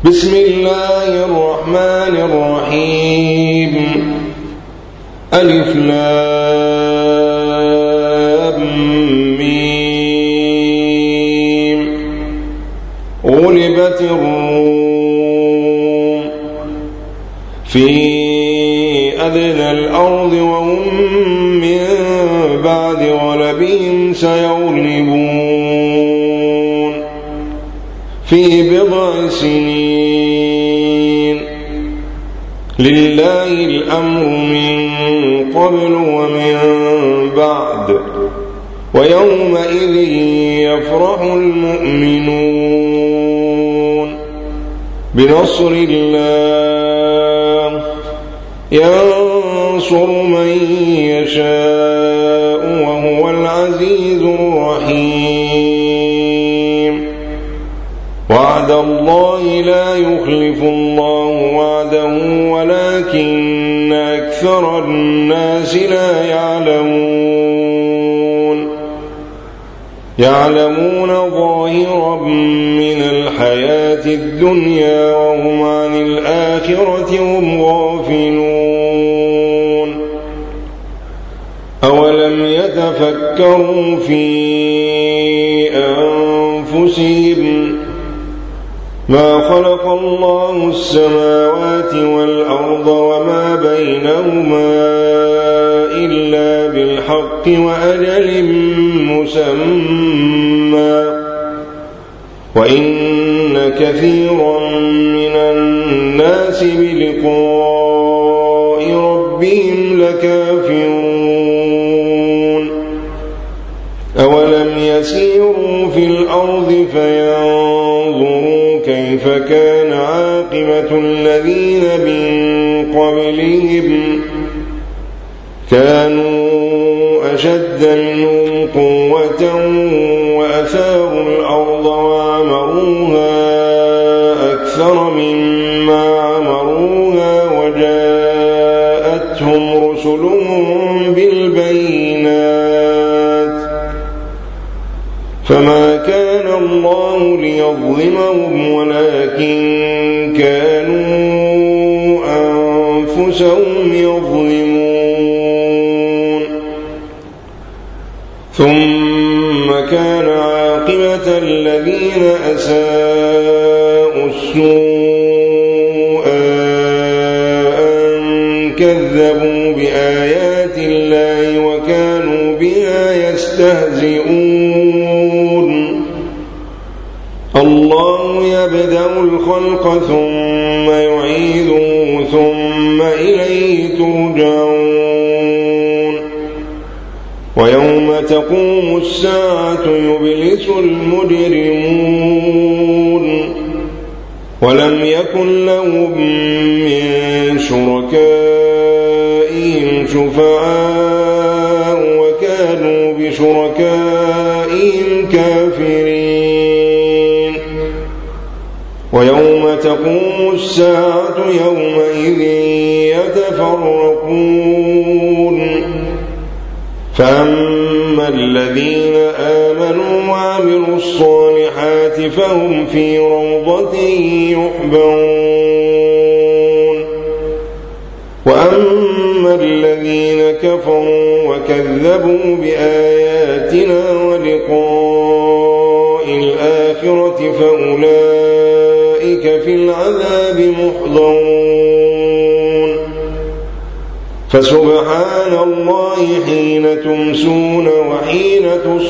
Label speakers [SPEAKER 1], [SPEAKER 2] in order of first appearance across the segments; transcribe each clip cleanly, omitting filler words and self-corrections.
[SPEAKER 1] بسم الله الرحمن الرحيم. ألف لام ميم. غلبت الروم في أدنى الأرض وهم من بعد غلبهم سيغلبون في بضع سنين. لله الأمر من قبل ومن بعد ويومئذ يفرح المؤمنون بنصر الله ينصر من يشاء وهو العزيز الرحيم. وعد الله لا يخلف الله وعده ولكن أكثر الناس لا يعلمون ظاهرا من الحياة الدنيا وهم عن الآخرة هم غافلون. أولم يتفكروا في أنفسهم ما خلق الله السماوات والأرض وما بينهما إلا بالحق وأجل مسمى وإن كثيرا من الناس بلقاء ربهم لكافرون. أولم يسيروا في الأرض فينظروا كيف كان عاقبة الذين من قبلهم كانوا أشد منهم قوة وأثاروا الأرض وعمروها أكثر مما عمروها وجاءتهم رسلهم بالبينات فما كان الله ليظلمهم ولكن كانوا أنفسهم يظلمون. ثم كان عاقبة الذين أساءوا السوء أن كذبوا بآيات الله وكانوا بها يستهزئون. الله يبدأ الخلق ثم يعيده ثم إليه ترجعون. ويوم تقوم الساعة يبلس المجرمون ولم يكن لهم من شركائهم شفعاء وكانوا بشركائهم كافرين. ويوم تقوم الساعة يومئذ يتفرقون فأما الذين آمنوا وعملوا الصالحات فهم في روضة يحبرون. وأما الذين كفروا وكذبوا بآياتنا ولقاء الآخرة فأولئك في العذاب محضرون. فسبحان الله حين تمسون وحين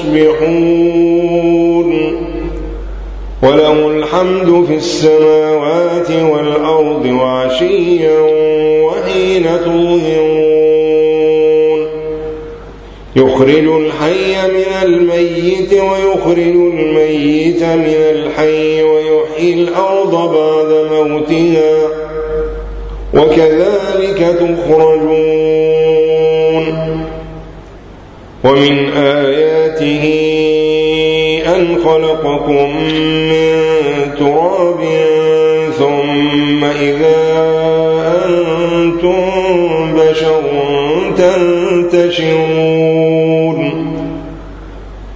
[SPEAKER 1] تصبحون وله الحمد في السماوات والأرض وعشيا وحين تظهرون. يخرج الحي من الميت ويخرج الميت من الحي ويحيي الأرض بعد موتها وكذلك تخرجون. ومن آياته أن خلقكم من تراب ثم إذا أنتم بشر تنتشرون.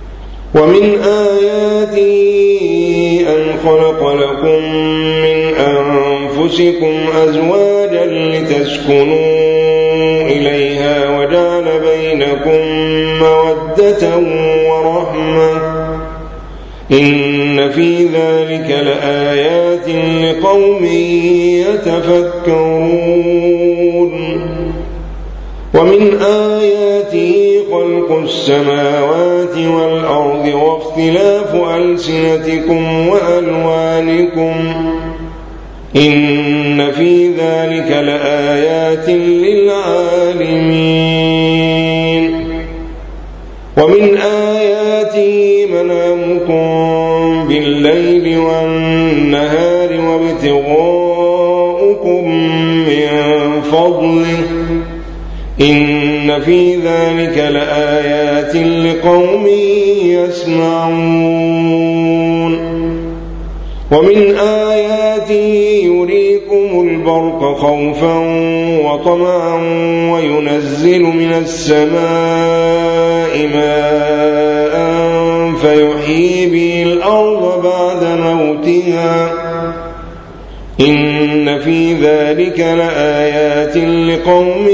[SPEAKER 1] ومن آياته أن خلق لكم من أنفسكم أزواجا لتسكنوا إليها وجعل بينكم مودة ورحمة إن في ذلك لآيات لقوم يتفكرون ومن آياته خلق السماوات والأرض واختلاف ألسنتكم وألوانكم إن في ذلك لآيات للعالمين ومن آياته منامكم بالليل والنهار وابتغاؤكم من فضله إن في ذلك لآيات لقوم يسمعون ومن آياته يريكم البرق خوفا وطمعا وينزل من السماء ماء فيحيي به الأرض بعد موتها إن في ذلك لآيات لقوم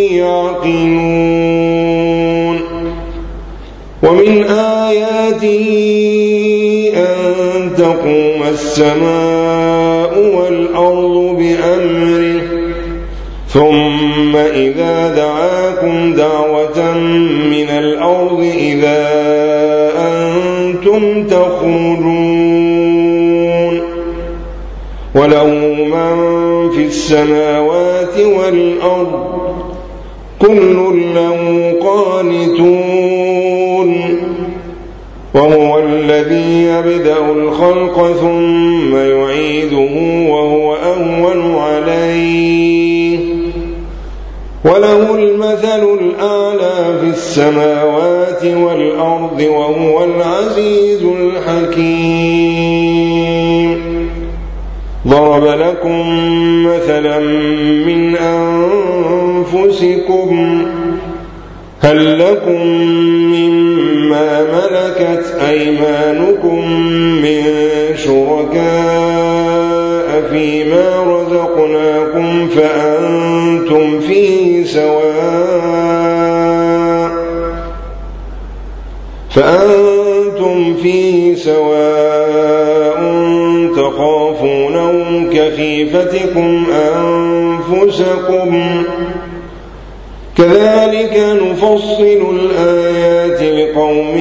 [SPEAKER 1] يعقلون ومن آياته أن تقوم السماء والأرض بأمره ثم إذا دعاكم دعوة من الأرض إذا أنتم تخرجون وله من في السماوات والأرض كل له قانتون وهو الذي يبدأ الخلق ثم يعيده وهو أهون عليه وله المثل الأعلى في السماوات والأرض وهو العزيز الحكيم ضرب لكم مثلا من أنفسكم هل لكم مما ملكت أيمانكم من شركاء فيما رزقناكم فأنتم فيه سواء تخافونهم كخيفتكم أنفسكم كذلك نفصل الآيات لقوم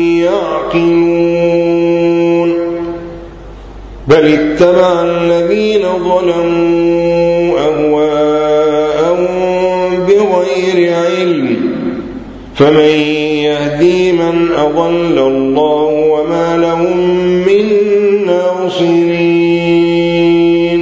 [SPEAKER 1] يعقلون بل اتبع الذين ظلموا أهواءهم بغير علم فمن يهدي من أضل الله وما لهم من ناصرين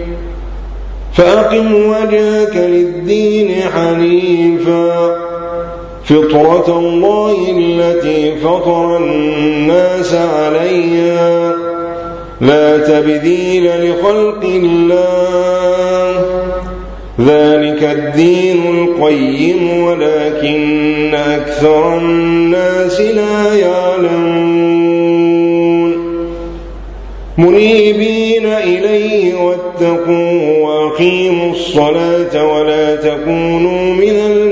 [SPEAKER 1] فأقم وجهك للدين حنيفا فطرة الله التي فطر الناس عليها لا تبديل لخلق الله ذلك الدين القيم ولكن أكثر الناس لا يعلمون منيبين إليه واتقوه وأقيموا الصلاة ولا تكونوا من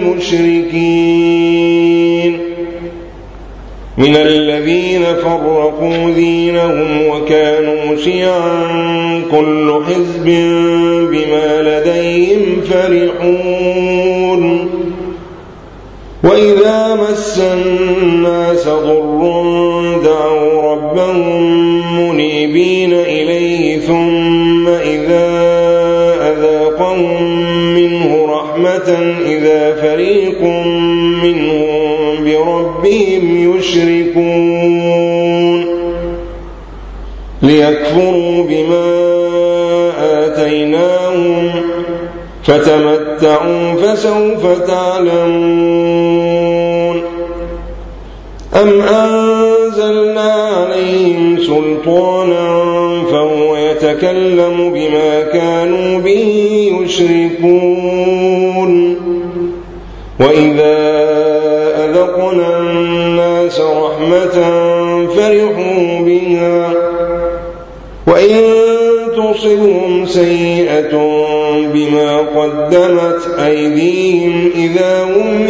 [SPEAKER 1] المشركين من الذين فرقوا دينهم وكانوا شيعا كل حزب بما لديهم فرحون وإذا مس الناس ضر دعوا ربهم منيبين إليه ثم إذا أذاقهم منه رحمة إذا فريق منهم بربهم يشركون ليكفروا بما آتيناهم فتمتعوا فسوف تعلمون أم أنزلنا عليهم سلطانا فهو يتكلم بما كانوا به يشركون وإذا أذقنا الناس رحمة فرحوا بها وإن تصبهم سيئة بما قدمت أيديهم إذا هم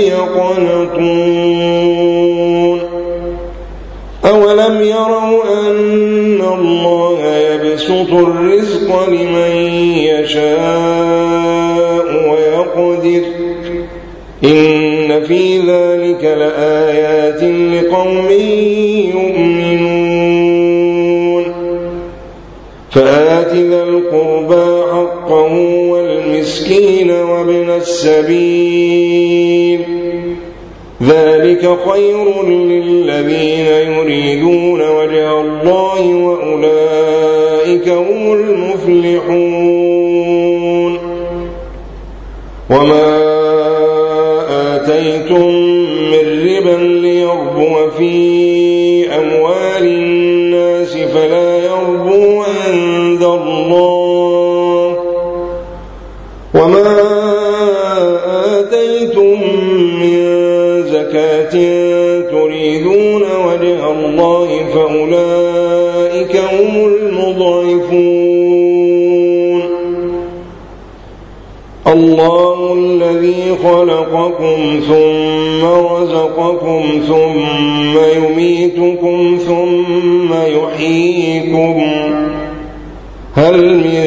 [SPEAKER 1] يقنطون أولم يروا أن الله يبسط الرزق لمن يشاء ويقدر إن في ذلك لآيات لقوم يؤمنون فآت ذا القربى حقه والمسكين وابن السبيل ذلك خير للذين يريدون وجه الله وأولئك هم المفلحون وما آتيتم من ربا ليربو في أموال الناس فلا يربو عند الله وما آتيتم من زكاة تريدون وجه الله فأولئك هم المضاعفون الله الذي خلقكم ثم رزقكم ثم يميتكم ثم يحييكم هل من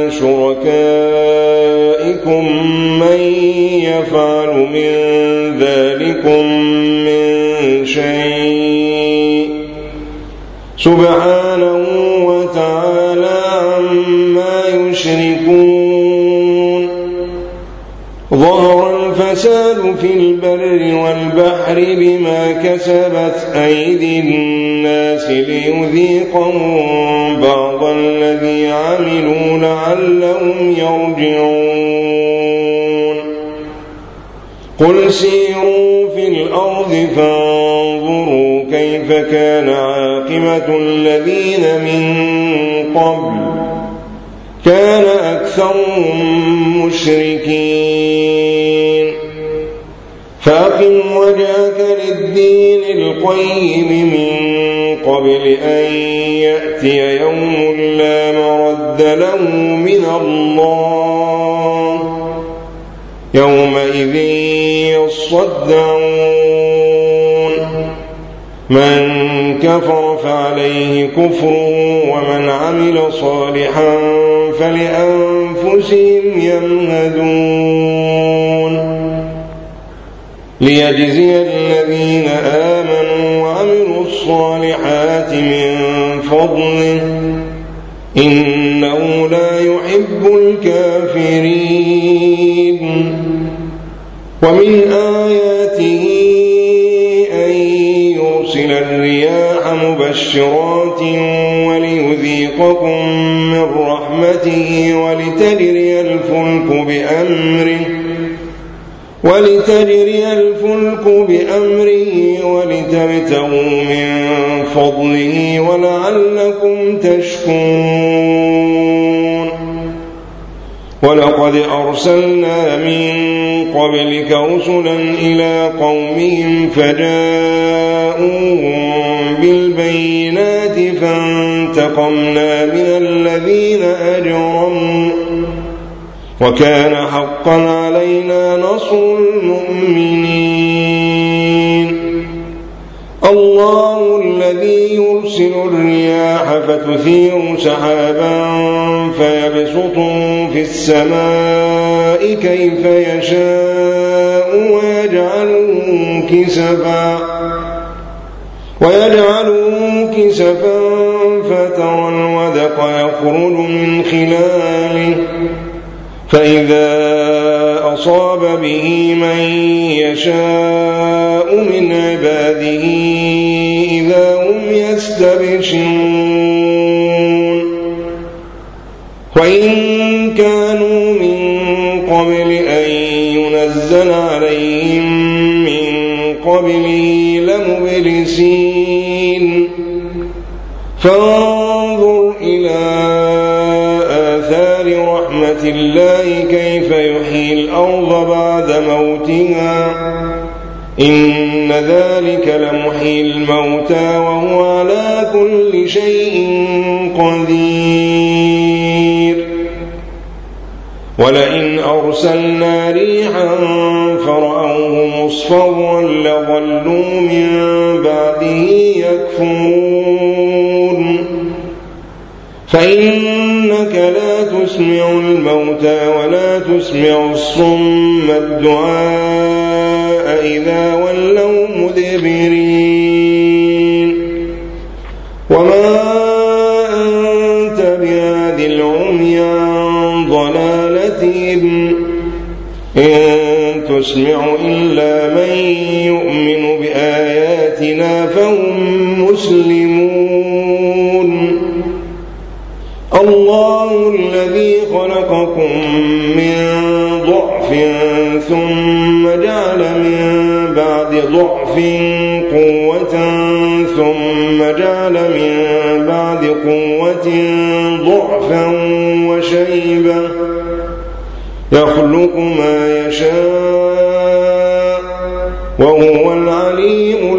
[SPEAKER 1] شركائكم من يفعل من ذلكم من شيء سبحانه وتعالى عما يشركون ظهر الفساد في البر والبحر بما كسبت أيدي الناس ليذيقهم بعض الذي عملوا لعلهم يرجعون قل سيروا في الأرض فانظروا كيف كان عاقبة الذين من قبل كان أكثرهم مشركين فأقم وجهك للدين القيم من قبل أن يأتي يوم لا مرد له من الله يومئذ يصدعون من كفر فعليه كفره ومن عمل صالحا فلأنفسهم يمهدون ليجزي الذين آمنوا وعملوا الصالحات من فضله إنه لا يحب الكافرين ومن آياته أن يرسل الرياح مبشرات وليذيقكم من رحمته ولتجري الفلك بأمره ولتبتغوا من فضله ولعلكم تشكرون ولقد أرسلنا من قبلك رسلا إلى قومهم فجاءوهم بالبينات فانتقمنا من الذين أجرموا وكان حقا علينا نصر المؤمنين الله الذي يرسل الرياح فتثير سحابا فيبسطه في السماء كيف يشاء ويجعله كسفا فترى الودق يخرج من خلاله فإذا أصاب به من يشاء من عباده إذا هم يستبشرون وإن كانوا من قبل أن ينزل عليهم من قبله لمبلسين فانظر إلى آثار رحمة الله. رحمة الله كيف يحيي الأرض بعد موتها إن في ذلك لآيات لقوم يؤمنون. فآت ذا القربى حقه والمسكين وابن السبيل ذلك خير للذين يريدون وجه الله وأولئك هم المفلحون. الله الذي خلقكم ثم رزقكم ثم يميتكم ثم يحييكم هل من شركائكم من يفعل من ذلكم من شيء سبحانه وتعالى عما يشركون إن ذلك لمحيي الموتى وهو على كل شيء قدير ولئن أرسلنا ريحا فرأوه مصفرا لظلوا من بعده يكفرون فإنك لا تسمع الموتى ولا تسمع الصم الدعاء إذا ولوا مدبرين وما أنت بهاد العمي عن ضلالتهم إن تسمع إلا من يؤمن بآياتنا فهم مسلمون الله الذي خلقكم من ضعف ثم جعل من بعد ضعف قوة ثم جعل من بعد قوة ضعفا وشيبة يخلق ما يشاء وهو العليم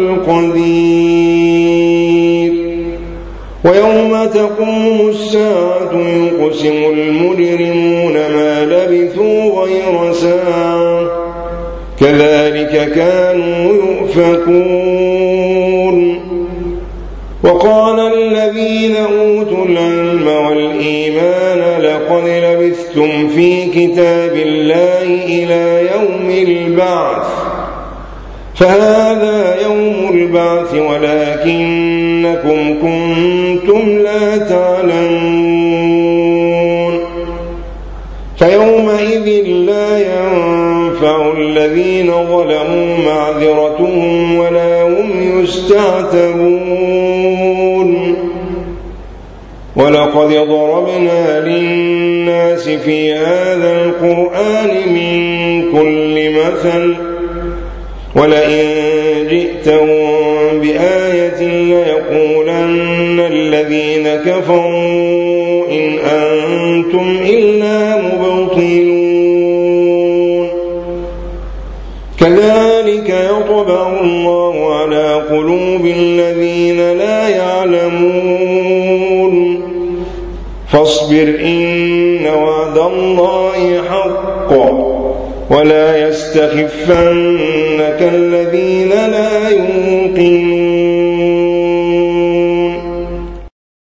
[SPEAKER 1] القدير ويوم تقوم الساعة يقسم المجرمون ما لبثوا غير ساعة كذلك كانوا يؤفكون وقال الذين أوتوا العلم والإيمان لقد لبثتم في كتاب الله إلى يوم البعث فهذا يوم البعث ولكنكم كنتم لا تعلمون فيومئذ لا ينفع الذين ظلموا معذرتهم ولا هم يستعتبون ولقد ضربنا للناس في هذا القرآن من كل مثل ولئن جئتهم بآية ليقولن الذين كفروا إن أنتم إلا مبطلون كذلك يطبع الله على قلوب الذين لا يعلمون فاصبر إن وعد الله حق ولا يستخفنك الذين لا يوقنون